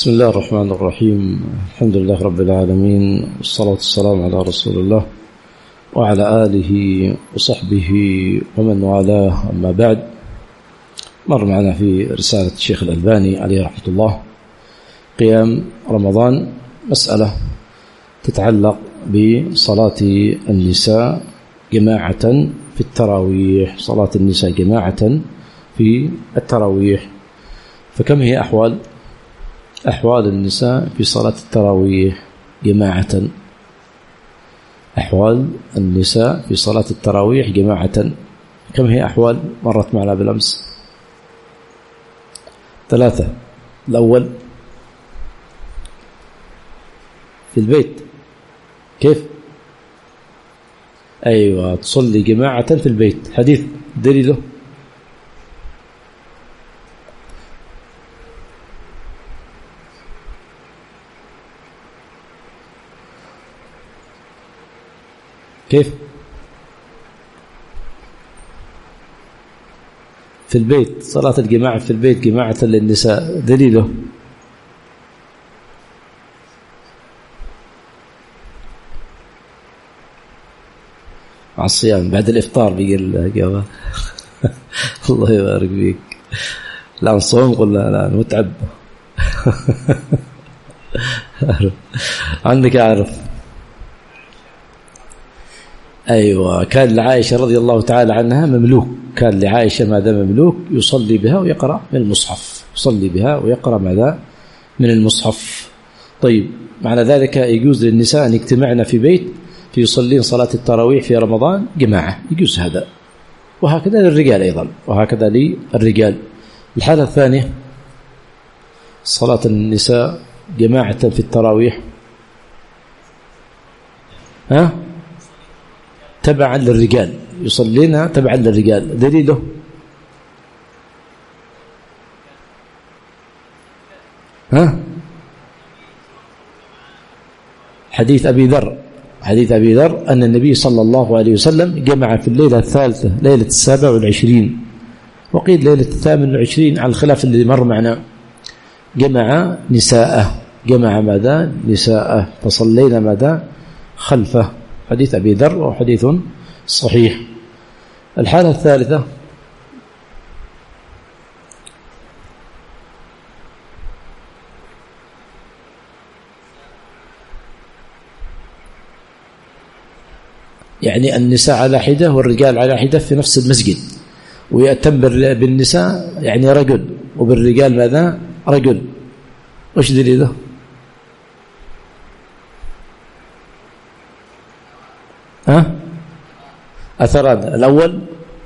بسم الله الرحمن الرحيم. الحمد لله رب العالمين، والصلاة والسلام على رسول الله وعلى آله وصحبه ومن والاه. أما بعد، مر معنا في رسالة الشيخ الألباني عليه رحمة الله قيام رمضان مسألة تتعلق بصلاة النساء جماعة في التراويح، صلاة النساء جماعة في التراويح. فكم هي أحوال النساء في صلاة التراويح جماعة؟ أحوال النساء في صلاة التراويح جماعة كم هي أحوال؟ مرت معنا بالأمس 3. الأول في البيت، كيف؟ أيوة، تصلي جماعة في البيت. حديث دليله كيف؟ في البيت، صلاة الجماعة في البيت جماعة للنساء، دليله مع الصيام بعد الإفطار بيجي الجواب. الله يبارك فيك. لا نصوم، قل لا متعب. عندك أعرف. أيوة، كان لعائشة رضي الله تعالى عنها مملوك، كان لعائشة ماذا مملوك يصلي بها ويقرأ من المصحف، يصلي بها ويقرأ ماذا من المصحف. طيب، معنى ذلك يجوز للنساء أن يجتمعن في بيت في يصلين صلاة التراويح في رمضان جماعة، يجوز هذا. وهكذا للرجال أيضا، وهكذا للرجال. الحالة الثانية صلاة النساء جماعة في التراويح تبعا للرجال، يصلينا تبعا للرجال، دليله حديث أبي ذر أن النبي صلى الله عليه وسلم جمع في الليلة الثالثة ليلة 27 وقيل ليلة 28 على الخلاف اللي مر معنا، جمع نساءه، جمع ماذا نساءه، فصلينا ماذا خلفه. حديث أبي ذر وحديث صحيح. الحالة الثالثة يعني النساء على حدة والرجال على حدة في نفس المسجد، ويأتم بالنساء يعني رجل، وبالرجال ماذا رجل. وش دليله؟ أثران. الأول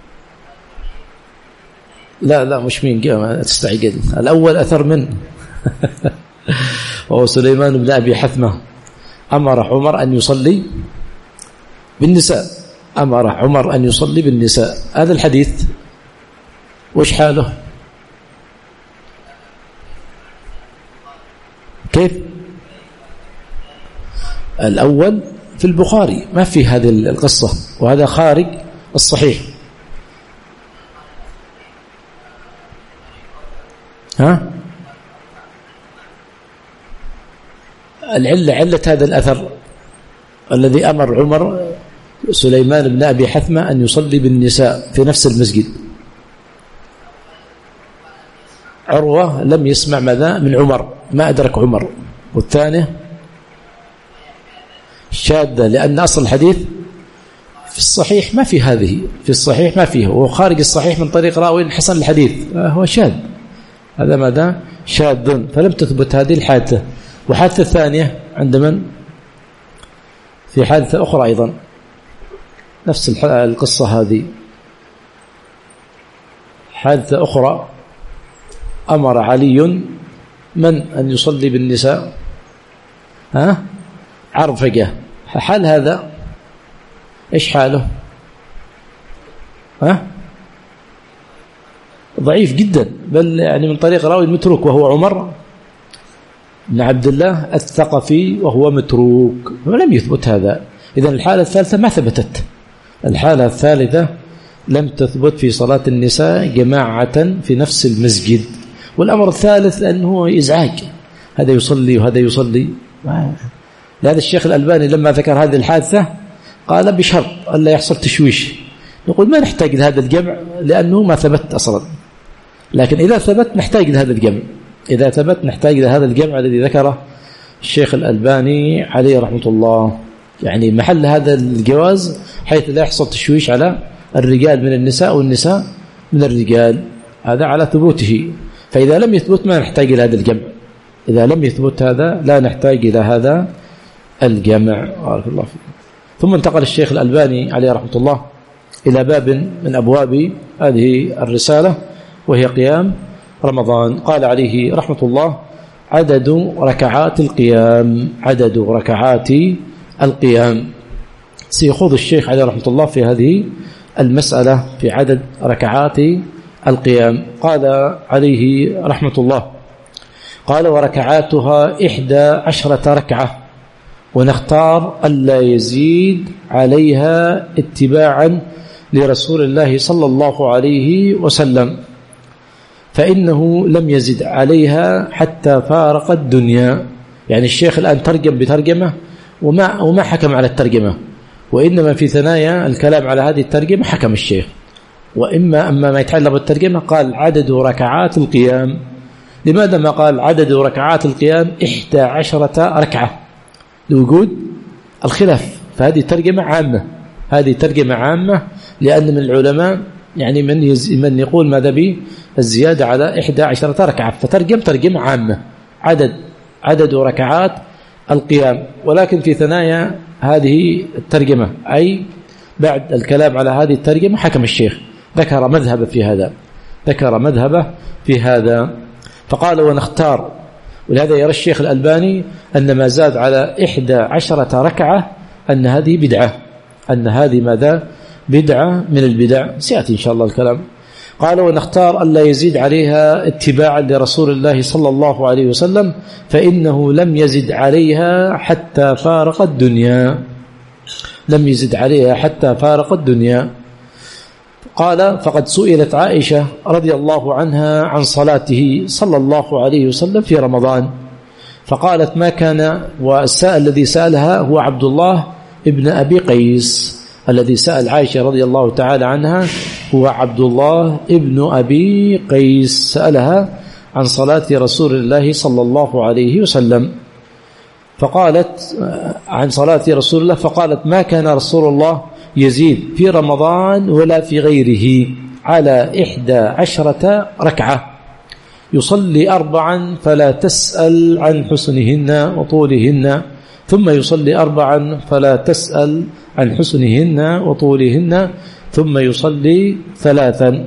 لا مش مين ما تستعجل. الأول أثر من وهو سليمان بن أبي حثمة أمر عمر أن يصلي بالنساء، أمر عمر أن يصلي بالنساء. هذا الحديث وش حاله؟ كيف؟ الأول في البخاري، ما في هذه القصة، وهذا خارج الصحيح. علة هذا الأثر الذي أمر عمر سليمان بن أبي حثمة أن يصلي بالنساء في نفس المسجد. عروة لم يسمع ماذا من عمر، ما أدرك عمر. والثانية شاذة، لأن أصل الحديث في الصحيح ما في هذه، في الصحيح ما فيه، وخارج الصحيح من طريق راوي حسن الحديث، هو شاذ، هذا ماذا شاذ، فلم تثبت هذه الحادثة. وحادثة ثانية عند من؟ في حادثة أخرى أيضا نفس القصة هذه، حادثة أخرى أمر علي من أن يصلي بالنساء عرفقة. حال هذا إيش حاله؟ ضعيف جدا، بل يعني من طريق راوي متروك، وهو عمر بن عبد الله الثقفي، وهو متروك، ولم يثبت هذا. إذن الحالة الثالثة ما ثبتت. الحالة الثالثة لم تثبت في صلاة النساء جماعة في نفس المسجد. والأمر الثالث أنه إزعاج، هذا يصلي وهذا يصلي. لهذا الشيخ الألباني لما ذكر هذه الحادثة قال بشرط ألا يحصل تشويش. نقول ما نحتاج لهذا الجمع لأنه ما ثبت أصلا، لكن إذا ثبت نحتاج لهذا الجمع، إذا ثبت نحتاج لهذا الجمع الذي ذكره الشيخ الألباني عليه رحمة الله. يعني محل هذا الجواز حيث لا يحصل تشويش على الرجال من النساء والنساء من الرجال، هذا على ثبوته. فإذا لم يثبت ما نحتاج إلى هذا الجمع، إذا لم يثبت هذا لا نحتاج إلى هذا الجمع. بارك الله فيكم. ثم انتقل الشيخ الألباني عليه رحمة الله إلى باب من أبواب هذه الرسالة وهي قيام رمضان. قال عليه رحمة الله: عدد ركعات القيام، عدد ركعات القيام. سيخوض الشيخ عليه رحمة الله في هذه المسألة في عدد ركعات القيام. قال عليه رحمة الله: قال: وركعاتها 11 ركعة، ونختار ألا يزيد عليها اتباعا لرسول الله صلى الله عليه وسلم، فإنه لم يزد عليها حتى فارق الدنيا. يعني الشيخ الآن ترجم بترجمة وما حكم على الترجمة، وإنما في ثنايا الكلام على هذه الترجمة حكم الشيخ. أما ما يتعلق بالترجمة قال عدد ركعات القيام. لماذا ما قال عدد ركعات القيام 11 ركعة؟ لوجود الخلاف، فهذه ترجمة عامة، هذه ترجمة عامة، لأن من العلماء يعني من يقول ماذا به الزيادة على 11 ركعة، فترجم ترجمة عامة عدد ركعات القيام. ولكن في ثنايا هذه الترجمة أي بعد الكلام على هذه الترجمة حكم الشيخ، ذكر مذهب في هذا، فقال: ونختار. ولهذا يرى الشيخ الألباني أن ما زاد على 11 ركعة أن هذه بدعة، أن هذه ماذا بدعة من البدع، سيأتي إن شاء الله الكلام. قال: ونختار ألا يزيد عليها اتباعا لرسول الله صلى الله عليه وسلم، فإنه لم يزد عليها حتى فارق الدنيا، لم يزد عليها حتى فارق الدنيا. قال: فقد سئلت عائشة رضي الله عنها عن صلاته صلى الله عليه وسلم في رمضان، فقالت: ما كان، والسائل الذي سألها هو عبد الله ابن أبي قيس، الذي سأل عائشة رضي الله تعالى عنها هو عبد الله ابن أبي قيس، سألها عن صلاة رسول الله صلى الله عليه وسلم، فقالت عن صلاة رسول الله، فقالت: ما كان رسول الله يزيد في رمضان ولا في غيره على 11 ركعة، يصلي 4 فلا تسأل عن حسنهن وطولهن، ثم يصلي 4 فلا تسأل عن حسنهن وطولهن، ثم يصلي 3.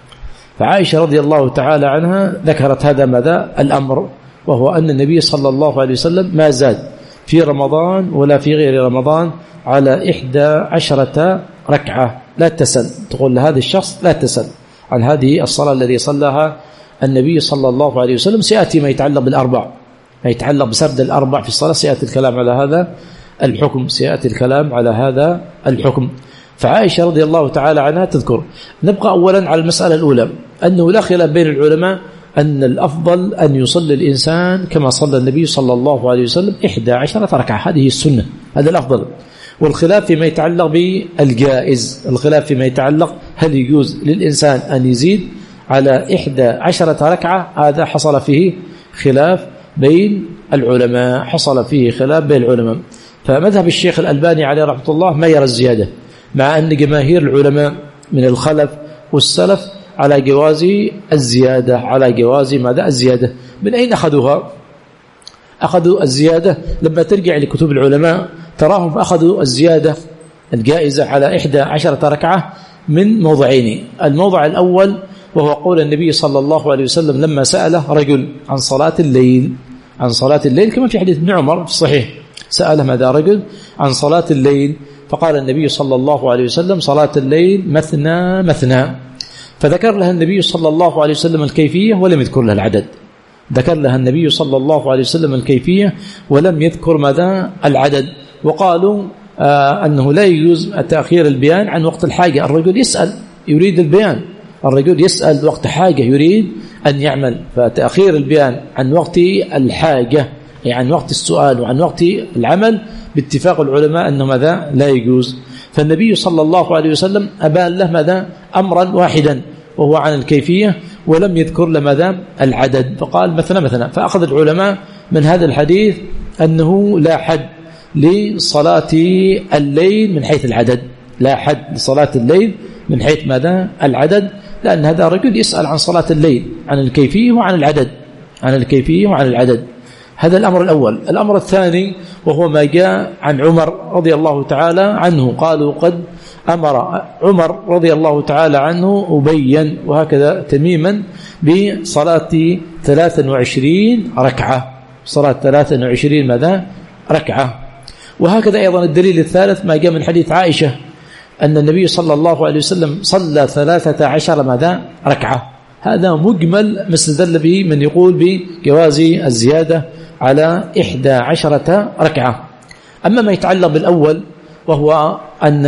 فعائشة رضي الله تعالى عنها ذكرت هذا ماذا الأمر، وهو أن النبي صلى الله عليه وسلم ما زاد في رمضان ولا في غير رمضان على 11 ركعة. لا تسأل، تقول لهذا الشخص لا تسأل عن هذه الصلاة الذي صلىها النبي صلى الله عليه وسلم. سيأتي ما يتعلق بالأربع، ما يتعلق بسرد الأربع في الصلاة، سيأتي الكلام على هذا الحكم، سيأتي الكلام على هذا الحكم. فعائشة رضي الله تعالى عنها تذكر. نبقى أولا على المسألة الأولى، أنه لا خلاف بين العلماء أن الأفضل أن يصلي الإنسان كما صلى النبي صلى الله عليه وسلم 11 ركعة، هذه السنة، هذا الأفضل. والخلاف فيما يتعلق بالجائز، الخلاف فيما يتعلق هل يجوز للإنسان أن يزيد على 11 ركعة، هذا حصل فيه خلاف بين العلماء، حصل فيه خلاف بين العلماء. فمذهب الشيخ الألباني عليه رحمة الله ما يرى الزيادة، مع أن جماهير العلماء من الخلف والسلف على جواز الزيادة، على جواز ماذا الزيادة. من أين أخذوها؟ أخذوا الزيادة لما ترجع لكتب العلماء تراهم أخذوا الزيادة الجائزة على 11 ركعة من موضعين. الموضع الأول وهو قول النبي صلى الله عليه وسلم لما سأله رجل عن صلاة الليل، عن صلاة الليل كما في حديث ابن عمر في الصحيح، سأله ماذا رجل عن صلاة الليل، فقال النبي صلى الله عليه وسلم صلاة الليل مثنى مثنى، فذكر لها النبي صلى الله عليه وسلم الكيفية ولم يذكر لها العدد، ذكر لها النبي صلى الله عليه وسلم الكيفية ولم يذكر ماذا العدد. وقالوا أنه لا يجوز تأخير البيان عن وقت الحاجة، الرجل يسأل يريد البيان، الرجل يسأل وقت حاجة يريد أن يعمل. فتأخير البيان عن وقت الحاجة يعني عن وقت السؤال وعن وقت العمل باتفاق العلماء أنه ماذا لا يجوز. فالنبي صلى الله عليه وسلم أبان له ماذا أمرا واحدا وهو عن الكيفية ولم يذكر له ماذا العدد، فقال مثلا. فأخذ العلماء من هذا الحديث أنه لا حد لصلاة الليل من حيث العدد، لا حد لصلاة الليل من حيث ماذا العدد، لأن هذا رجل يسأل عن صلاة الليل عن الكيفية وعن العدد، عن الكيفية وعن العدد. هذا الأمر الأول. الأمر الثاني وهو ما جاء عن عمر رضي الله تعالى عنه، قالوا قد أمر عمر رضي الله تعالى عنه أبين وهكذا تميما بصلاة 23 ركعة، صلاة 23 ماذا ركعة. وهكذا أيضا الدليل الثالث ما جاء من حديث عائشة أن النبي صلى الله عليه وسلم صلى 13 ماذا ركعة. هذا مجمل ما استدل به من يقول بجواز الزيادة على 11 ركعة. أما ما يتعلق بالأول وهو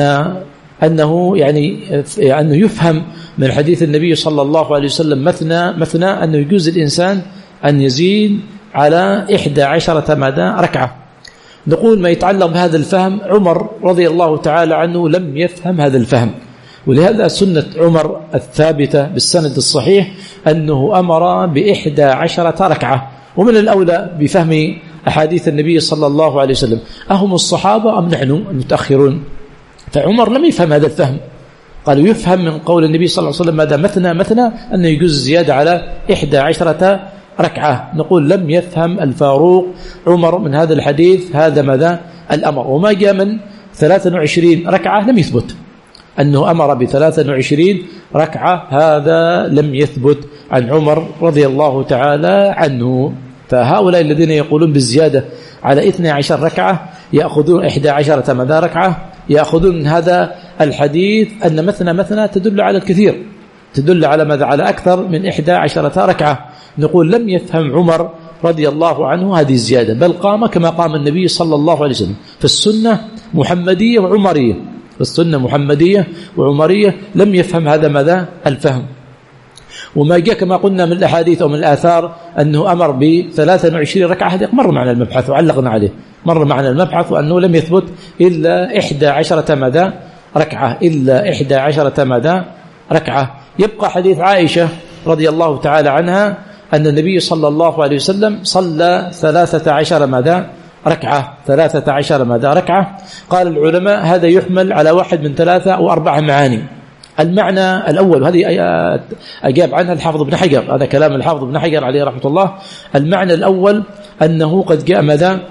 أنه أنه يفهم من حديث النبي صلى الله عليه وسلم مثنى أنه يجوز الإنسان أن يزيد على 11 ماذا ركعة. نقول ما يتعلق بهذا الفهم عمر رضي الله تعالى عنه لم يفهم هذا الفهم، ولهذا سنة عمر الثابتة بالسند الصحيح أنه أمر ب11 ركعة. ومن الأولى بفهم أحاديث النبي صلى الله عليه وسلم أهم الصحابة أم نحن المتأخرون؟ فعمر لم يفهم هذا الفهم، قالوا يفهم من قول النبي صلى الله عليه وسلم ماذا مثنى أنه يجوز الزيادة على 11 ركعة. نقول لم يفهم الفاروق عمر من هذا الحديث هذا ماذا الأمر. وما جاء من 23 ركعة لم يثبت أنه أمر ب23 ركعة، هذا لم يثبت عن عمر رضي الله تعالى عنه. فهؤلاء الذين يقولون بالزيادة على 12 ركعة يأخذون 11 ماذا ركعة، يأخذون من هذا الحديث أن مثنى تدل على الكثير، تدل على ماذا على أكثر من 11 ركعة. نقول لم يفهم عمر رضي الله عنه هذه الزيادة، بل قام كما قام النبي صلى الله عليه وسلم. فالسنة محمدية وعمرية، السنة محمدية وعمرية، لم يفهم هذا ماذا الفهم. وما جاء كما قلنا من الأحاديث أو من الآثار أنه أمر ب23 ركعة، هذا مر معنا المبحث وعلقنا عليه، مر معنا المبحث وأنه لم يثبت إلا 11 ماذا ركعة، إلا 11 ماذا ركعة. يبقى حديث عائشة رضي الله تعالى عنها أن النبي صلى الله عليه وسلم صلى 13 ماذا ركعة، 13 ماذا ركعة. قال العلماء هذا يحمل على واحد من 3 أو 4 معاني. المعنى الأول، هذه أجاب عنها الحافظ ابن حجر، هذا كلام الحافظ ابن حجر عليه رحمة الله. المعنى الأول أنه قد جاء ماذا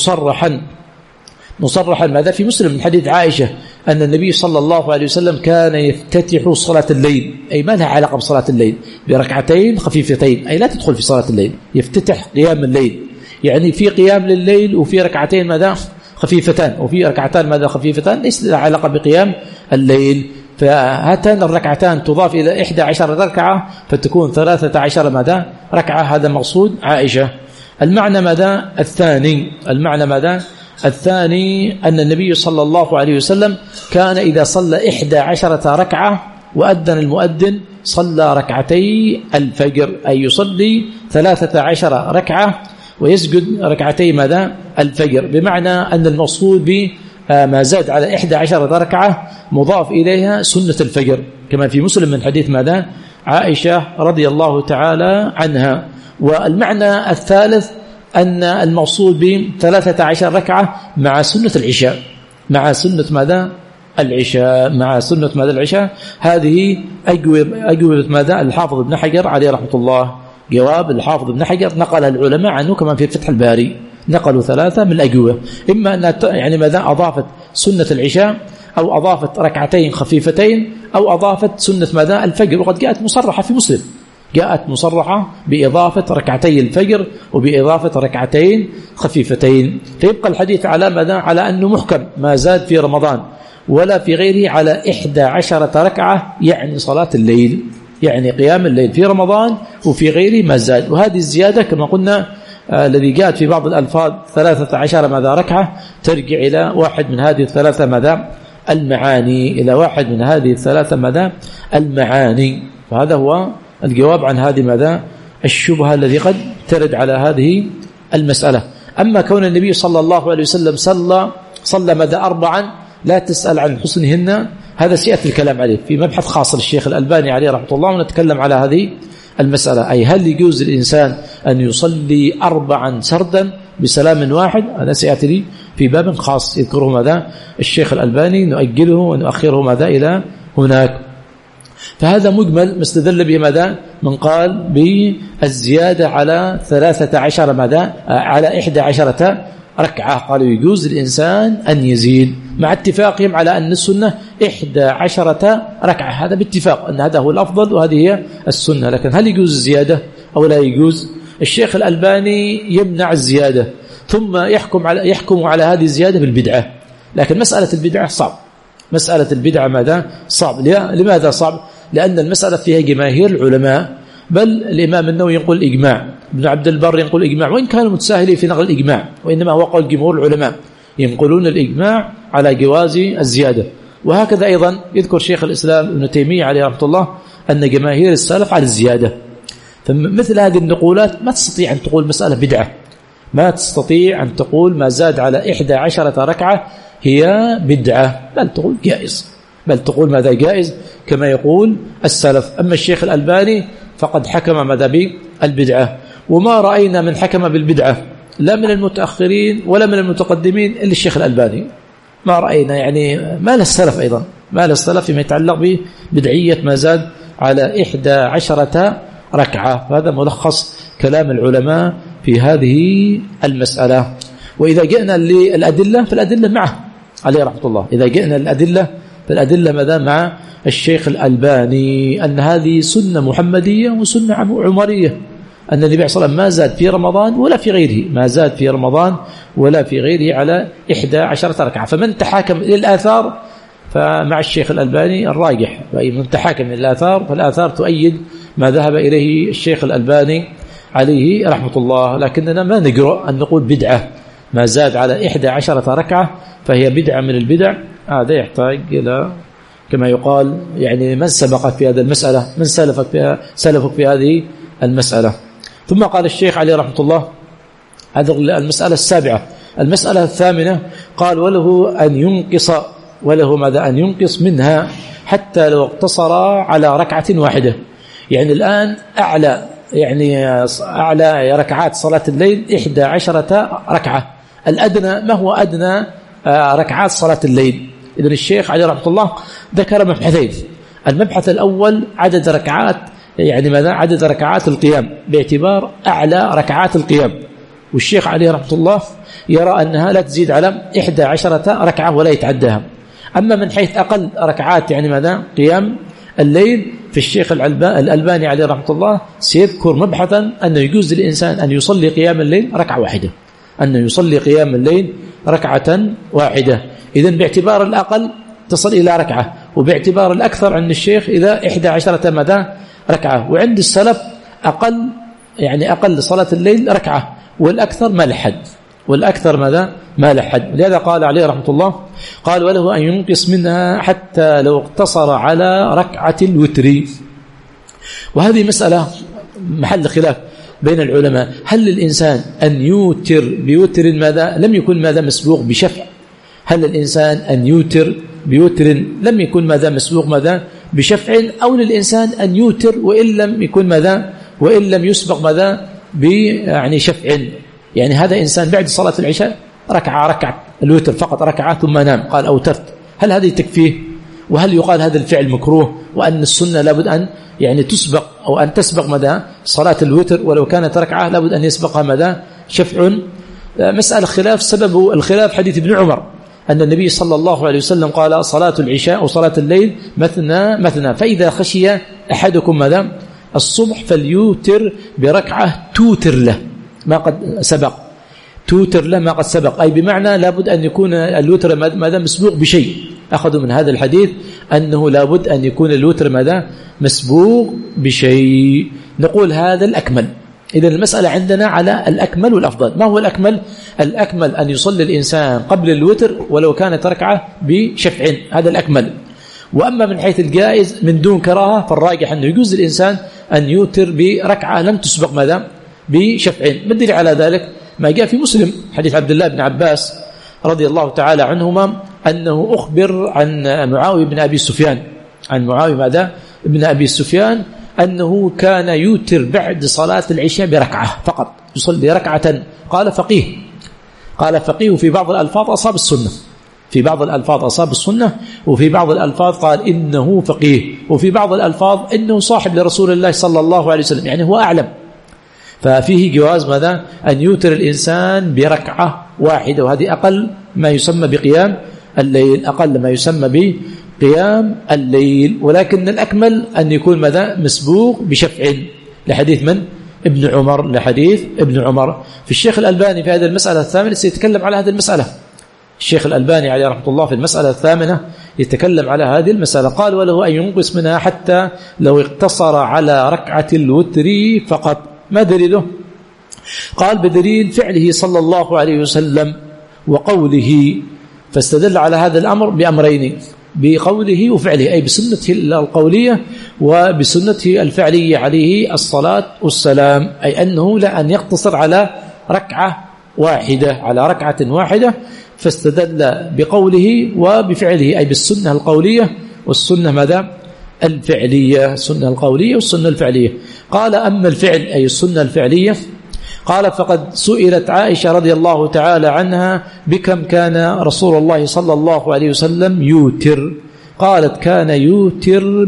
مصرحا ماذا في مسلم من حديث عائشة أن النبي صلى الله عليه وسلم كان يفتتح صلاة الليل، أي ما لها علاقة بصلاة الليل، بركعتين خفيفتين، أي لا تدخل في صلاة الليل، يفتتح قيام الليل، يعني في قيام لليل وفي ركعتين ماذا خفيفتان، وفي ركعتان ماذا خفيفتان ليس لها علاقة بقيام الليل. فهاتان الركعتان تضاف إلى 11 ركعة فتكون 13 ماذا ركعة، هذا مقصود عائشة. المعنى ماذا الثاني، المعنى ماذا الثاني أن النبي صلى الله عليه وسلم كان إذا صلى 11 ركعة وأذن المؤذن صلى ركعتي الفجر، أي يصلي 13 ركعة ويسجد ركعتي ماذا الفجر، بمعنى أن المقصود بما زاد على 11 ركعة مضاف إليها سنة الفجر، كما في مسلم من حديث ماذا عائشة رضي الله تعالى عنها. والمعنى الثالث أن المقصود ب13 ركعة مع سنة العشاء، مع سنة ماذا العشاء، مع سنة ماذا العشاء. هذه أجوبة ماذا الحافظ ابن حجر عليه رحمة الله، جواب الحافظ ابن حجر نقل العلماء عنه كما في فتح الباري، نقلوا 3 من الأجوبة، إما أن يعني ماذا أضافت سنة العشاء أو أضافت ركعتين خفيفتين أو أضافت سنة ماذا الفجر، وقد جاءت مصرحة في مسلم، جاءت مصرحة بإضافة ركعتي الفجر وبإضافة ركعتين خفيفتين. فيبقى الحديث على ماذا على أنه محكم، ما زاد في رمضان ولا في غيره على 11 ركعة، يعني صلاة الليل، يعني قيام الليل في رمضان وفي غيره ما زاد. وهذه الزيادة كما قلنا الذي جاءت في بعض الألفاظ 13 ماذا ركعة ترجع إلى واحد من هذه 3 ماذا المعاني، إلى واحد من هذه 3 ماذا المعاني. فهذا هو الجواب عن هذه ماذا الشبهة الذي قد ترد على هذه المسألة. أما كون النبي صلى الله عليه وسلم صلى مدى 4 لا تسأل عن حسنهن، هذا سيأتي الكلام عليه في مبحث خاص للشيخ الألباني عليه رحمة الله، ونتكلم على هذه المسألة، أي هل يجوز الإنسان أن يصلي 4 سردا بسلام واحد؟ هذا سيأتي لي في باب خاص يذكره ماذا الشيخ الألباني، نؤجله ونؤخره ماذا إلى هناك. فهذا مجمل ما استدل به ماذا من قال بالزيادة على 13 ماذا على 11 ركعة، قالوا يجوز الإنسان أن يزيد، مع اتفاقهم على أن السنة 11 ركعة، هذا باتفاق أن هذا هو الأفضل وهذه هي السنة. لكن هل يجوز الزيادة أو لا يجوز؟ الشيخ الألباني يمنع الزيادة، ثم يحكم على هذه الزيادة بالبدعة. لكن مسألة البدعة صعب، مسألة البدعة ماذا صعب. لماذا صعب؟ لأن المسألة فيها جماهير العلماء، بل الإمام النووي يقول إجماع، ابن عبد البر يقول إجماع، وإن كانوا متساهلين في نقل الإجماع، وإنما هو قول جمهور العلماء ينقلون الإجماع على جواز الزيادة. وهكذا أيضا يذكر شيخ الإسلام ابن تيمية عليه رحمة الله أن جماهير السلف على الزيادة. فمثل هذه النقولات ما تستطيع أن تقول مسألة بدعة، ما تستطيع أن تقول ما زاد على 11 ركعة هي بدعة، بل تقول جائز، بل تقول ماذا جائز كما يقول السلف. أما الشيخ الألباني فقد حكم ماذا بالبدعة، وما رأينا من حكم بالبدعة لا من المتأخرين ولا من المتقدمين إلا الشيخ الألباني، ما رأينا يعني ما للسلف أيضا، ما للسلف فيما يتعلق ببدعية ما زاد على 11 ركعة. فهذا ملخص كلام العلماء في هذه المسألة. وإذا جئنا للأدلة فالأدلة معه عليه رحمة الله، إذا جئنا للأدلة فالأدلة ماذا مع الشيخ الألباني أن هذه سنة محمدية وسنة عمرية، أن النبي صلى الله عليه وسلم ما زاد في رمضان ولا في غيره، ما زاد في رمضان ولا في غيره على 11 ركعة. فمن تحاكم للآثار فمع الشيخ الألباني الراجح، ومن تحاكم للآثار فالآثار تؤيد ما ذهب إليه الشيخ الألباني عليه رحمة الله. لكننا ما نجرؤ أن نقول بدعة ما زاد على 11 ركعة فهي بدعة من البدع، هذا يحتاج إلى كما يقال يعني من سبقك في هذه المسألة، من سلفك في هذه المسألة. ثم قال الشيخ عليه رحمة الله هذه المسألة السابعة. المسألة الثامنة قال وله ماذا أن ينقص منها حتى لو اقتصر على ركعة واحدة. يعني الآن أعلى ركعات صلاة الليل 11 ركعة، الأدنى ما هو أدنى ركعات صلاة الليل؟ إذن الشيخ عليه رحمة الله ذكر مبحثين. المبحث الأول عدد ركعات، يعني ماذا عدد ركعات القيام باعتبار أعلى ركعات القيام، والشيخ عليه رحمة الله يرى أنها لا تزيد على 11 ركعة ولا يتعداها. أما من حيث أقل ركعات يعني ماذا قيام الليل، في الشيخ الألباني عليه رحمة الله سيذكر مبحثا أنه يجوز للإنسان أن يصلي قيام الليل ركعة واحدة، أن يصلي قيام الليل ركعة واحدة. إذن باعتبار الأقل تصل إلى ركعة، وباعتبار الأكثر عند الشيخ إذا 11 ماذا ركعة، وعند السلف أقل صلاة الليل ركعة، والأكثر ما لحد، والأكثر ماذا ما لحد. لهذا قال عليه رحمة الله قال وله أن ينقص منها حتى لو اقتصر على ركعة الوتر. وهذه مسألة محل خلاف بين العلماء، هل الإنسان أن يوتر بوتر ماذا لم يكن ماذا مسبوق بشفع؟ هل الإنسان أن يوتر بوتر لم يكن ماذا مسبوق ماذا بشفع، أو للإنسان أن يوتر وإن لم يكن ماذا وإن لم يسبق ماذا شفع؟ يعني هذا إنسان بعد صلاة العشاء ركعة الوتر فقط ركعة ثم نام، قال أوترت، هل هذه تكفيه؟ وهل يقال هذا الفعل مكروه، وأن السنة لابد أن تسبق أو أن تسبق ماذا صلاة الوتر ولو كانت ركعة لابد أن يسبقها ماذا شفع؟ مسألة خلاف. سبب الخلاف حديث ابن عمر أن النبي صلى الله عليه وسلم قال صلاة العشاء وصلاة الليل مثنى، فإذا خشي أحدكم ماذا الصبح فليوتر بركعة توتر له ما قد سبق، توتر له ما قد سبق، أي بمعنى لابد أن يكون الوتر ماذا مسبوق بشيء. أخذوا من هذا الحديث أنه لابد أن يكون الوتر ماذا مسبوق بشيء. نقول هذا الأكمل. إذا المسألة عندنا على الأكمل والأفضل. ما هو الأكمل؟ أن يصلي الإنسان قبل الوتر ولو كانت ركعة بشفع، هذا الأكمل. وأما من حيث الجائز من دون كراهة فالراجح أنه يجوز الإنسان أن يوتر بركعة لم تسبق ماذا؟ بشفعين. بالدليل على ذلك ما جاء في مسلم حديث عبد الله بن عباس رضي الله تعالى عنهما أنه أخبر عن معاوية بن أبي سفيان، عن معاوية ماذا؟ بن أبي سفيان أنه كان يوتر بعد صلاة العشاء بركعة فقط، يصلي ركعة. قال فقيه في بعض الألفاظ أصاب السنة، في بعض الألفاظ أصاب السنة، وفي بعض الألفاظ قال إنه فقيه، وفي بعض الألفاظ إنه صاحب لرسول الله صلى الله عليه وسلم، يعني هو أعلم. ففيه جواز ماذا؟ أن يوتر الإنسان بركعة واحدة، وهذه أقل ما يسمى بقيام الليل، أقل ما يسمى بقيام الليل. ولكن الأكمل أن يكون ماذا؟ مسبوق بشفع، لحديث من؟ ابن عمر، لحديث ابن عمر. في الشيخ الألباني في هذه المسألة الثامنة سيتكلم على هذه المسألة، الشيخ الألباني عليه رحمة الله في المسألة الثامنة يتكلم على هذه المسألة. قال وله أن ينقص منها حتى لو اقتصر على ركعة الوتر فقط. ما دليله؟ قال بدليل فعله صلى الله عليه وسلم وقوله، فاستدل على هذا الأمر بأمرين، بقوله وفعله، أي بسنته القولية وبسنته الفعلية عليه الصلاة والسلام، أي أنه لا أن يقتصر على ركعة واحدة، على ركعة واحدة، فاستدل بقوله وبفعله، أي بالسنة القولية والسنة ماذا؟ الفعلية، السنة القولية والسنة الفعلية. قال أما الفعل أي السنة الفعلية، قال فقد سئلت عائشة رضي الله تعالى عنها بكم كان رسول الله صلى الله عليه وسلم يوتر؟ قالت كان يوتر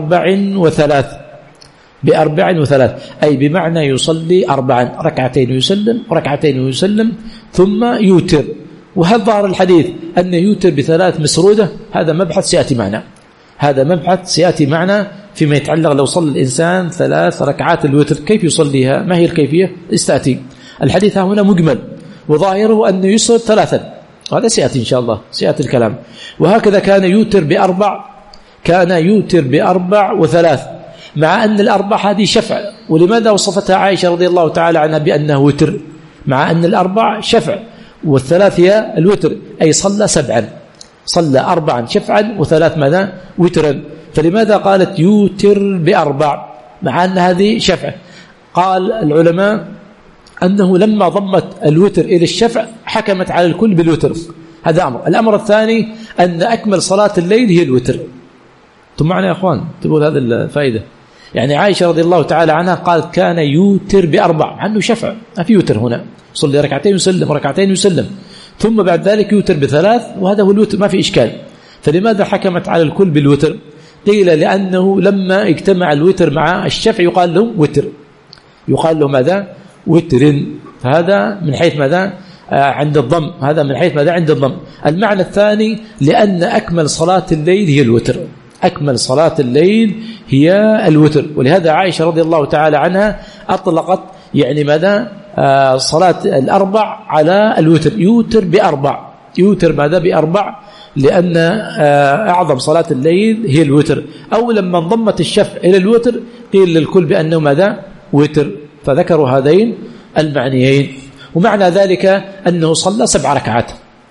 بأربع وثلاث، أي بمعنى يصلي 4 ركعتين ويسلم، ركعتين ويسلم ثم يوتر. وهل ظهر الحديث أن يوتر ب3 مسرودة؟ هذا مبحث سيأتي معنا، هذا مبحث سيأتي معنا فيما يتعلق لو صلى الإنسان 3 ركعات الوتر كيف يصليها، ما هي الكيفية؟ استأتي. الحديث هنا مجمل وظاهره أنه يسرد 3، هذا سيأتي إن شاء الله، سيأتي الكلام. وهكذا كان يوتر كان يوتر ب4 و3، مع أن ال4 هذه شفع. ولماذا وصفتها عائشة رضي الله تعالى عنها بأنه وتر؟ مع أن ال4 شفع وال3 هي الوتر، أي صلى 7، صلى 4 شفعا و3 ماذا؟ وترا. فلماذا قالت يوتر ب4 مع أن هذه شفع؟ قال العلماء أنه لما ضمت الوتر إلى الشفع حكمت على الكل بالوتر، هذا أمر. الأمر الثاني أن أكمل صلاة الليل هي الوتر. ثم معنا يا أخوان تقول هذا الفائدة، يعني عائشة رضي الله تعالى عنها قالت كان يوتر ب4 عنه شفع، ما في يوتر هنا، صلي ركعتين وسلم، ركعتين وسلم، ثم بعد ذلك يوتر ب3، وهذا هو الوتر، ما في إشكال. فلماذا حكمت على الكل بالوتر؟ قيل لأنه لما اجتمع الوتر مع الشفع يقال له وتر، يقال له ماذا؟ وتر. فهذا من حيث ماذا؟ عند الضم، هذا من حيث ماذا؟ عند الضم. المعنى الثاني لأن أكمل صلاة الليل هي الوتر، أكمل صلاة الليل هي الوتر. ولهذا عائشة رضي الله تعالى عنها أطلقت يعني ماذا؟ صلاة 4 على الوتر، يوتر ب4، يوتر ماذا؟ ب4، لأن أعظم صلاة الليل هي الوتر. أو لما انضمت الشفع إلى الوتر قيل للكل بأنه ماذا؟ وتر. فذكروا هذين المعنيين. ومعنى ذلك أنه صلى 7 ركعات،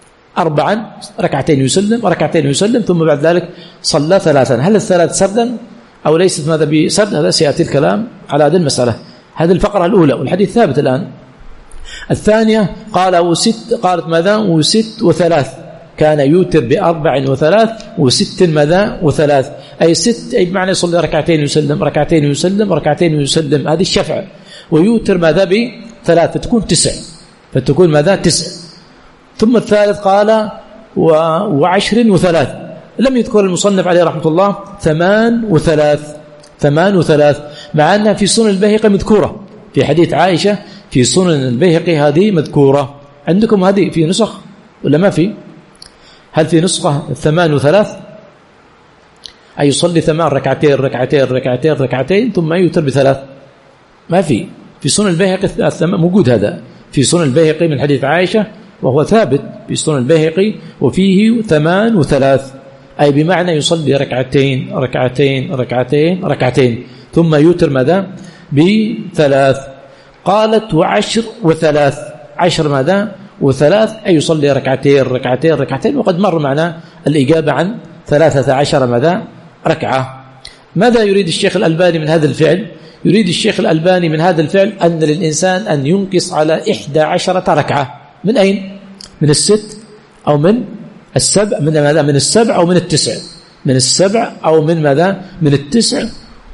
4 ركعتين يسلم، ركعتين يسلم، ثم بعد ذلك صلى 3. هل ال3 سردا أو ليست ماذا بسرد؟ هذا سيأتي الكلام على هذه المسألة. هذه الفقرة الأولى والحديث ثابت الآن. الثانية قال قالت ماذا؟ و6 و3، كان يوتر ب4 و3 و6 ماذا؟ و3، أي 6، أي بمعنى يصلي ركعتين يسلم، ركعتين يسلم، ركعتين يسلم، هذه الشفع. ويوتر ماذا؟ ب3، فتكون 9، فتكون ماذا؟ 9. ثم الثالث قال و10 و3، لم يذكر المصنف عليه رحمة الله 8 و3، مع أنها في سنن البيهقي مذكورة في حديث عائشة، في سنن البيهقي هذه مذكورة. عندكم هذه في نسخ ولا ما في؟ هل في نسخة 8 و3 أي يصلي 8 ركعتين ركعتين ركعتين ركعتين ثم يوتر ب3؟ ما في سنن البيهقي موجود هذا في سنن البيهقي من حديث عائشة، وهو ثابت في سنن البيهقي، وفيه 8 و3، أي بمعنى يصلي ركعتين ركعتين ركعتين ركعتين ثم يوتر ماذا؟ ب3. قالت و10 و3، 10 ماذا؟ و3، أي يصلي ركعتين ركعتين ركعتين. وقد مر معنا الإجابة عن 13 ماذا ركعة. ماذا يريد الشيخ الألباني من هذا الفعل؟ يريد الشيخ الألباني من هذا الفعل أن للإنسان أن ينقص على 11 ركعة. من أين؟ من الست أو من السبع؟ من ماذا؟ من السبع أو من التسع؟ من السبع أو من ماذا؟ من التسع.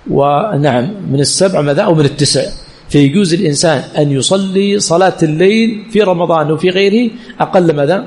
ونعم من السبع ماذا؟ أو من التسع. فيجوز الإنسان أن يصلي صلاة الليل في رمضان وفي غيره أقل ماذا؟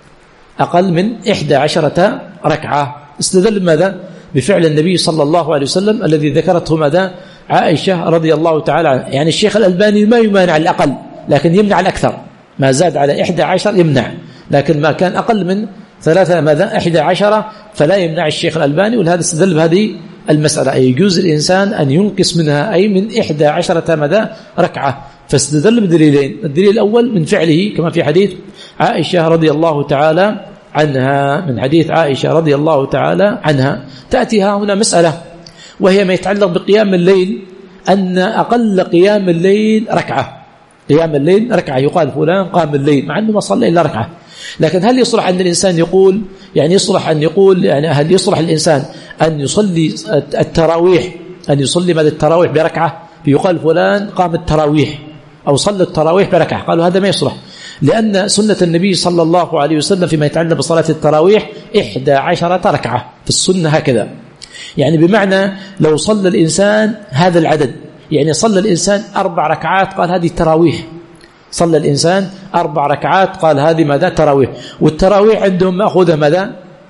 أقل من 11 ركعة. استدل ماذا؟ بفعل النبي صلى الله عليه وسلم الذي ذكرته ماذا؟ عائشة رضي الله تعالى عنها. يعني الشيخ الألباني ما يمانع الأقل لكن يمنع الأكثر، ما زاد على 11 يمنع، لكن ما كان أقل من 3 ماذا 11 فلا يمنع الشيخ الألباني. ولهذا استدل بهذه المسألة، أي يجوز الإنسان أن ينقص منها أي من 11 ماذا ركعة. فاستدل بدليلين، الدليل الأول من فعله كما في حديث عائشة رضي الله تعالى عنها، من حديث عائشة رضي الله تعالى عنها. تأتيها هنا مسألة وهي ما يتعلق بقيام الليل، أن أقل قيام الليل ركعة. قيام الليل ركعة، يقال فلان قام الليل مع أنه ما صلى إلا ركعة. لكن هل يصلح أن الإنسان يقول، يعني يصلح أن يقول، يعني هل يصلح الإنسان أن يصلي التراويح، أن يصلي ماذا التراويح بركعة؟ يقال فلان قام التراويح أو صلى التراويح بركعة. قالوا هذا ما يصلح، لأن سنة النبي صلى الله عليه وسلم فيما يتعلق بصلاة التراويح 11 ركعة في السنة هكذا. يعني بمعنى لو صلى الإنسان هذا العدد، يعني صلى الإنسان 4 ركعات قال هذه تراويح، صلى الإنسان 4 ركعات قال هذه ماذا تراويح. والتراويح عندهم مأخوذة ماذا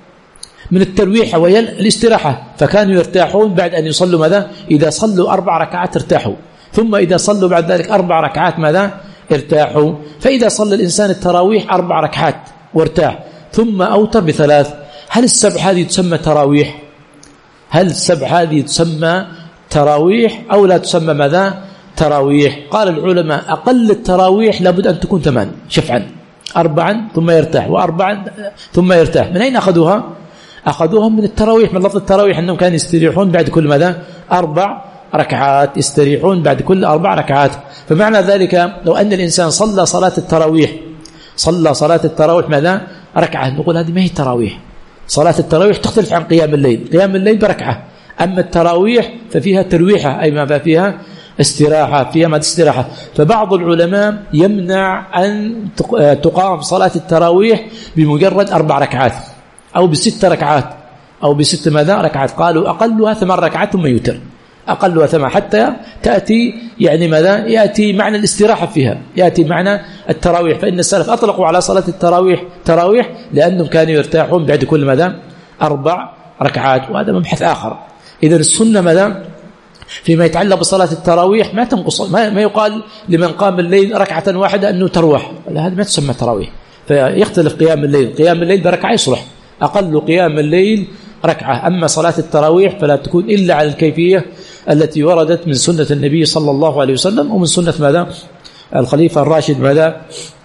من الترويح وهي الاستراحة، فكانوا يرتاحون بعد أن يصلوا ماذا، إذا صلوا 4 ركعات ارتاحوا، ثم إذا صلوا بعد ذلك 4 ركعات ماذا ارتاحوا. فإذا صلى الإنسان التراويح 4 ركعات وارتاح ثم أوتر ب3، هل السبع هذه تسمى تراويح؟ هل السبع هذه تسمى تراويح أو لا تسمى ماذا تراويح؟ قال العلماء أقل التراويح لابد أن تكون 8 شفعا، 4 ثم يرتاح و4 ثم يرتاح. من أين أخذوها؟ أخذوها من التراويح، من لفظ التراويح أنهم كانوا يستريحون بعد كل ماذا 4 ركعات، يستريحون بعد كل 4 ركعات. فمعنى ذلك لو أن الإنسان صلى صلاة التراويح، صلى صلاة التراويح ماذا ركعة، نقول هذه ما هي تراويح. صلاة التراويح تختلف عن قيام الليل، قيام الليل بركعة، أما التراويح ففيها ترويحة أي ما فيها استراحة، فيها ما استراحة. فبعض العلماء يمنع أن تقام صلاة التراويح بمجرد 4 ركعات أو ب6 ركعات أو ب6 ماذا ركعات. قالوا أقلها 8 ركعات ثم يوتر، أقلها 8 حتى تأتي يعني ماذا يأتي معنى الاستراحة فيها، يأتي معنى التراويح. فإن السلف أطلقوا على صلاة التراويح تراويح لأنهم كانوا يرتاحون بعد كل ماذا 4 ركعات، وهذا مبحث آخر. إذن السنة ماذا فيما يتعلق بصلاة التراويح ما تنقص، ما يقال لمن قام الليل ركعة واحدة أنه تروح، لا، هذا ما تسمى تراويح. فيختلف قيام الليل، قيام الليل بركعة يصلح، أقل قيام الليل ركعة. أما صلاة التراويح فلا تكون إلا على الكيفية التي وردت من سنة النبي صلى الله عليه وسلم ومن سنة ماذا الخليفة الراشد ماذا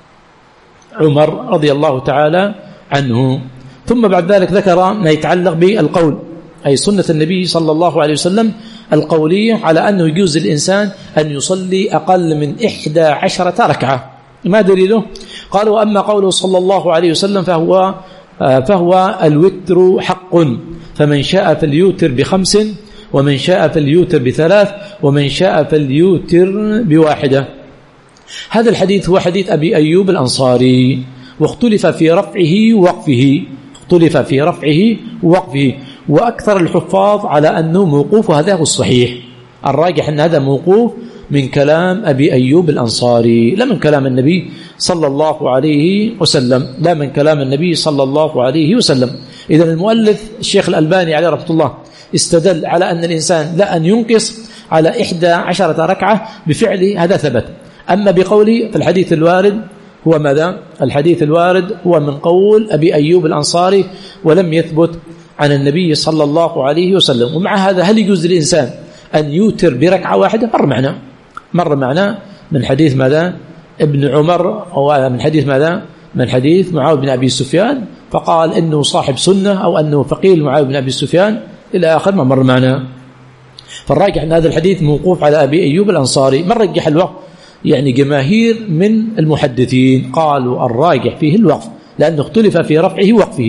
عمر رضي الله تعالى عنه. ثم بعد ذلك ذكر ما يتعلق بالقول، أي سنة النبي صلى الله عليه وسلم القولية على أنه يجوز الإنسان أن يصلي أقل من 11 ركعة. ما دليله؟ قالوا أما قوله صلى الله عليه وسلم فهو الوتر حق، فمن شاء فليوتر ب5 ومن شاء فليوتر ب3 ومن شاء فليوتر ب1. هذا الحديث هو حديث أبي أيوب الأنصاري، واختلف في رفعه ووقفه، اختلف في رفعه ووقفه، وأكثر الحفاظ على أنه موقوف، وهذا هو الصحيح. الراجح أن هذا موقوف من كلام أبي أيوب الأنصاري، لا من كلام النبي صلى الله عليه وسلم، لا من كلام النبي صلى الله عليه وسلم. إذن المؤلف الشيخ الألباني عليه رحمة الله استدل على أن الإنسان لا أن ينقص على 11 ركعة بفعله، هذا ثبت. أما بقولي فالحديث الوارد هو ماذا؟ الحديث الوارد هو من قول أبي أيوب الأنصاري ولم يثبت عن النبي صلى الله عليه وسلم. ومع هذا هل يجوز للإنسان أن يوتر بركعة واحدة؟ مر معنا من حديث ماذا ابن عمر، أو من حديث ماذا من حديث معاوية بن أبي سفيان، فقال إنه صاحب سنة أو أنه فقيل معاوية بن أبي سفيان إلى آخر ما مر معنا. فالراجح أن هذا الحديث موقوف على أبي أيوب الأنصاري. من رجح الوقف؟ يعني جماهير من المحدثين قالوا الراجح فيه الوقف، لأنه اختلف في رفعه ووقفه،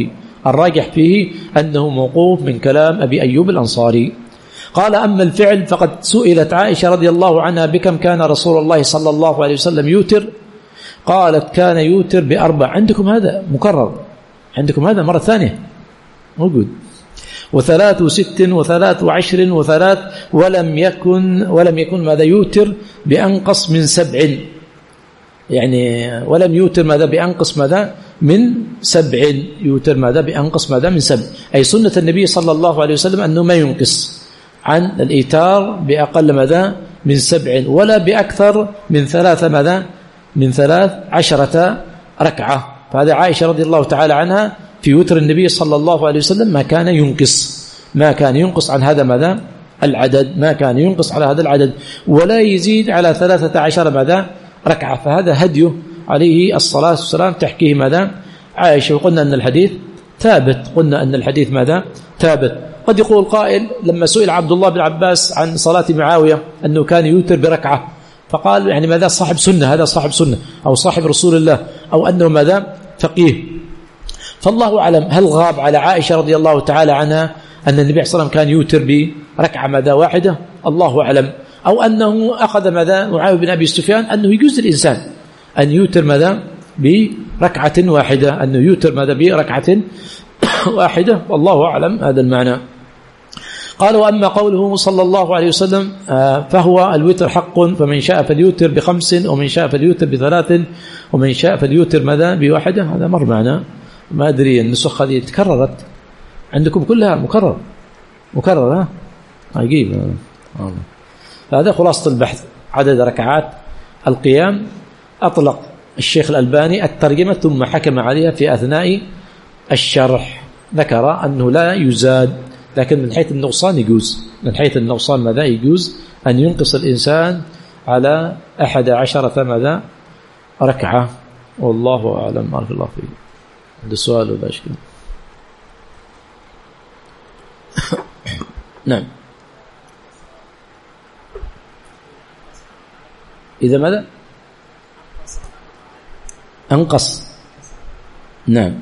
الراجح فيه أنه موقوف من كلام أبي أيوب الأنصاري. قال أما الفعل فقد سئلت عائشة رضي الله عنها بكم كان رسول الله صلى الله عليه وسلم يوتر؟ قالت كان يوتر ب4. عندكم هذا مكرر، عندكم هذا مرة ثانية موجود. 3 و6 و3 و10 و3 ولم يكن ماذا يوتر بأنقص من 7، يعني ولم يوتر ماذا بأنقص ماذا من 7، يوتر ماذا بأنقص ماذا من 7، أي سنة النبي صلى الله عليه وسلم أنه ما ينقص عن الإيتار بأقل ماذا من 7 ولا بأكثر من 3 ماذا من 13 ركعة. فهذا عائشة رضي الله تعالى عنها في وتر النبي صلى الله عليه وسلم ما كان ينقص عن هذا ماذا العدد، ما كان ينقص على هذا العدد ولا يزيد على 13 ماذا ركعة. فهذا هديه عليه الصلاة والسلام تحكيه ماذا عائشة. وقلنا أن الحديث ثابت. قد يقول قائل لما سئل عبد الله بن عباس عن صلاة معاوية أنه كان يوتر بركعة، فقال يعني ماذا صاحب سنة، هذا صاحب سنة أو صاحب رسول الله أو أنه ماذا فقيه. فالله أعلم هل غاب على عائشة رضي الله تعالى عنها أن النبي صلى الله عليه وسلم كان يوتر بركعة ماذا واحدة، الله أعلم، أو أنه أخذ ماذا معاوية بن أبي سفيان أنه يجوز الإنسان أن يوتر ماذا بركعة واحدة، أنه يوتر ماذا بركعة واحدة، والله أعلم هذا المعنى. قال وأما قوله صلى الله عليه وسلم فهو الوتر حق، فمن شاء فليوتر ب5 ومن شاء فليوتر ب3 ومن شاء فليوتر ماذا بواحدة. هذا مر معنا، ما أدري النسخ هذه تكررت عندكم كلها مكررة عجيب. هذا خلاصة البحث. عدد ركعات القيام أطلق الشيخ الألباني الترجمة ثم حكم عليها في أثناء الشرح، ذكر أنه لا يزاد، لكن من حيث النقصان يجوز، من حيث النقصان ماذا يجوز أن ينقص الإنسان على 11 ماذا ركعة، والله أعلم. بارك الله فيك. هذا السؤال ولا أشكال؟ نعم. إذا ماذا أنقص، نعم،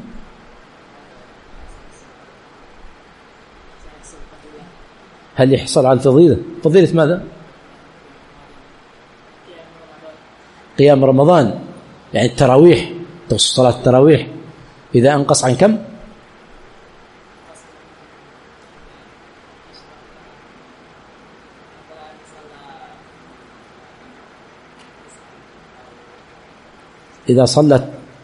هل يحصل على فضيلة ماذا؟ قيام رمضان، يعني التراويح، تقصد صلاة التراويح. إذا أنقص عن كم؟ إذا صلت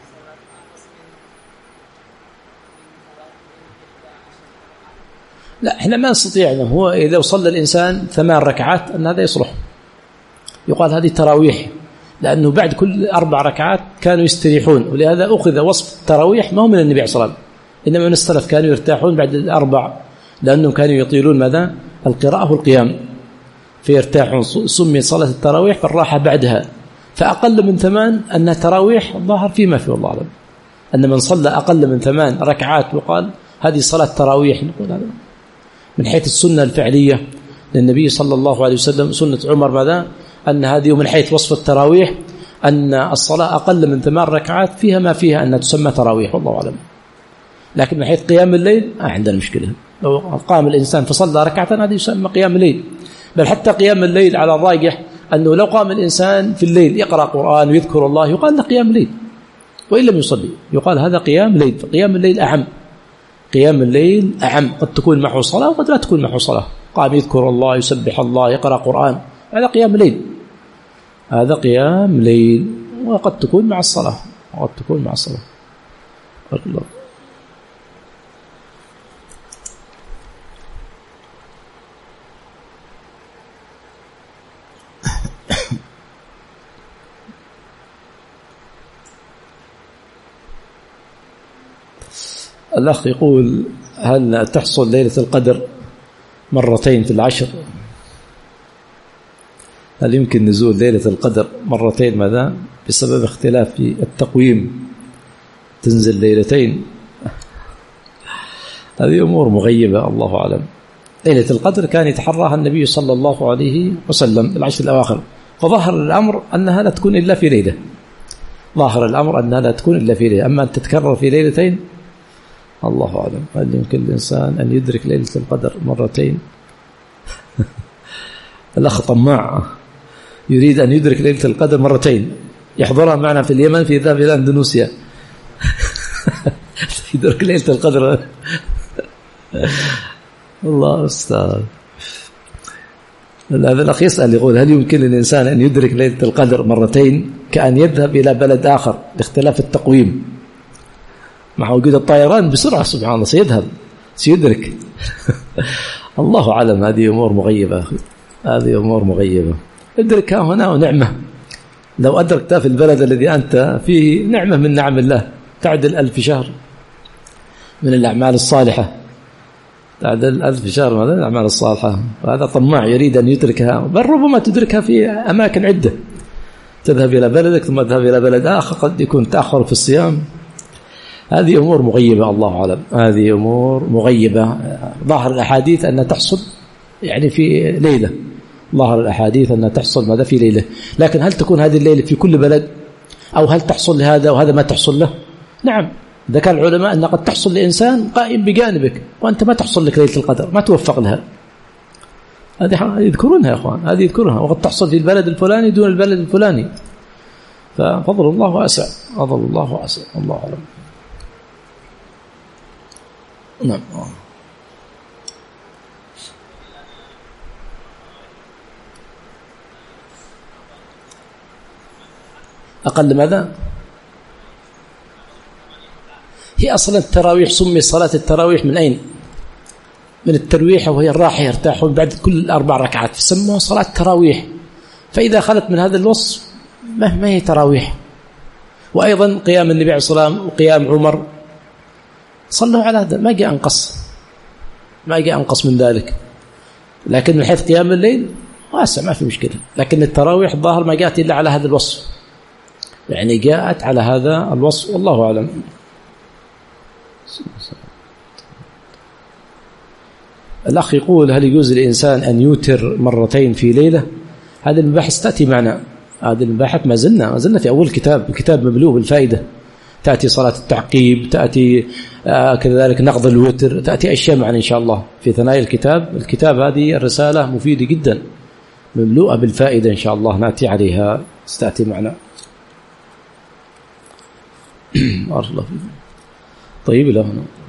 لا، احنا ما نستطيع. هو إذا صلى الإنسان 8 ركعات أن هذا يصلح، يقال هذه تراويح، لأنه بعد كل 4 ركعات كانوا يستريحون، ولهذا أخذ وصف التراويح ما هو من النبي صلى الله عليه وسلم، إنما من السلف كانوا يرتاحون بعد 4 لأنهم كانوا يطيلون ماذا القراءة والقيام فيرتاحون. سمي صلاة التراويح فالراحة بعدها. فأقل من 8 أنها تراويح ظاهر فيما في الله أعلم، أن من صلى أقل من 8 ركعات وقال هذه صلاة تراويح، نقول هذا من حيث السنة الفعلية للنبي صلى الله عليه وسلم. سنة عمر ماذا أن هذه من حيث وصف التراويح أن الصلاة أقل من 8 ركعات فيها ما فيها أن تسمى تراويح، والله أعلم. لكن من حيث قيام الليل عندنا مشكلة، لو قام الإنسان فصلى ركعة هذا يسمى قيام الليل. بل حتى قيام الليل على الراجح أنه لو قام الإنسان في الليل يقرأ قرآن ويذكر الله يقال له قيام الليل، وإن لم يصلي يقال هذا قيام الليل. فقيام الليل أعم، قيام الليل أعم، قد تكون معه صلاة وقد لا تكون معه صلاة. قام يذكر الله، يسبح الله، يقرأ قرآن، هذا قيام ليل، هذا قيام ليل، وقد تكون مع الصلاة، وقد تكون مع الصلاة. الله. الأخ يقول هل تحصل ليلة القدر مرتين في العشر؟ هل يمكن نزول ليلة القدر مرتين ماذا بسبب اختلاف في التقويم تنزل ليلتين؟ هذه أمور مغيبة، الله أعلم. ليلة القدر كان يتحرىها النبي صلى الله عليه وسلم العشر الأواخر، فظهر الأمر أنها لا تكون إلا في ليلة، ظاهر الأمر أنها لا تكون إلا في ليلة. أما أن تتكرر في ليلتين الله أعلم. هل يمكن الإنسان أن يدرك ليلة القدر مرتين؟ الأخ طماع يريد أن يدرك ليلة القدر مرتين، يحضرها معنا في اليمن في ذهاب إلى أندونيسيا. يدرك ليلة القدر. الله أستاذ. هذا الأخ يسأل يقول هل يمكن للإنسان أن يدرك ليلة القدر مرتين كأن يذهب إلى بلد آخر لاختلاف التقويم؟ مع وجود الطيران بسرعة سبحان الله سيدرك. الله أعلم. هذه أمور مغيبة أخي، هذه أمور مغيبة. ادركها هنا ونعمة، لو أدركتها في البلد الذي أنت فيه نعمة من نعم الله تعدل 1000 شهر من الأعمال الصالحة، تعدل 1000 شهر من الأعمال الصالحة. وهذا طماع يريد أن يدركها، بل ربما تدركها في أماكن عدة، تذهب إلى بلدك ثم تذهب إلى بلد آخر، قد يكون تأخر في الصيام. هذه أمور مغيبة الله أعلم، هذه أمور مغيبة. ظاهر الأحاديث أن تحصل يعني في ليلة، ظاهر الأحاديث أن تحصل ماذا في ليلة، لكن هل تكون هذه الليلة في كل بلد، أو هل تحصل لهذا وهذا ما تحصل له؟ نعم، ذكر العلماء أن قد تحصل لإنسان قائم بجانبك وأنت ما تحصل لك ليلة القدر، ما توفق لها. هذه يذكرونها يا أخوان، هذه يذكرونها، وقد تحصل في البلد الفلاني دون البلد الفلاني. ففضل الله واسع، فضل الله واسع، الله أعلم. نعم. أقل ماذا؟ هي أصلا التراويح سمي صلاة التراويح من أين؟ من الترويح، وهي الراحة يرتاحون بعد كل 4 ركعات، فسموها صلاة تراويح. فإذا خلت من هذا الوصف ما هي تراويح. وأيضا قيام النبي عليه الصلاة والسلام وقيام عمر صلوا على هذا، ما جاء أنقص من ذلك. لكن من حيث قيام الليل واسع ما في مشكلة، لكن التراويح الظاهر ما جاءت إلا على هذا الوصف، يعني جاءت على هذا الوصف، والله أعلم. الأخ يقول هل يجوز للإنسان أن يوتر مرتين في ليلة؟ هذه المباحث تأتي معنا، هذه المباحث ما زلنا في أول كتاب مملوء بالفائدة. تأتي صلاة التعقيب، تأتي كذلك نقض الوتر، تأتي أشياء معنا إن شاء الله في ثنايا الكتاب. هذه الرسالة مفيدة جدا مملوءة بالفائدة، إن شاء الله نأتي عليها، ستأتي معنا. بارك الله فيكم. طيب، إلى هنا.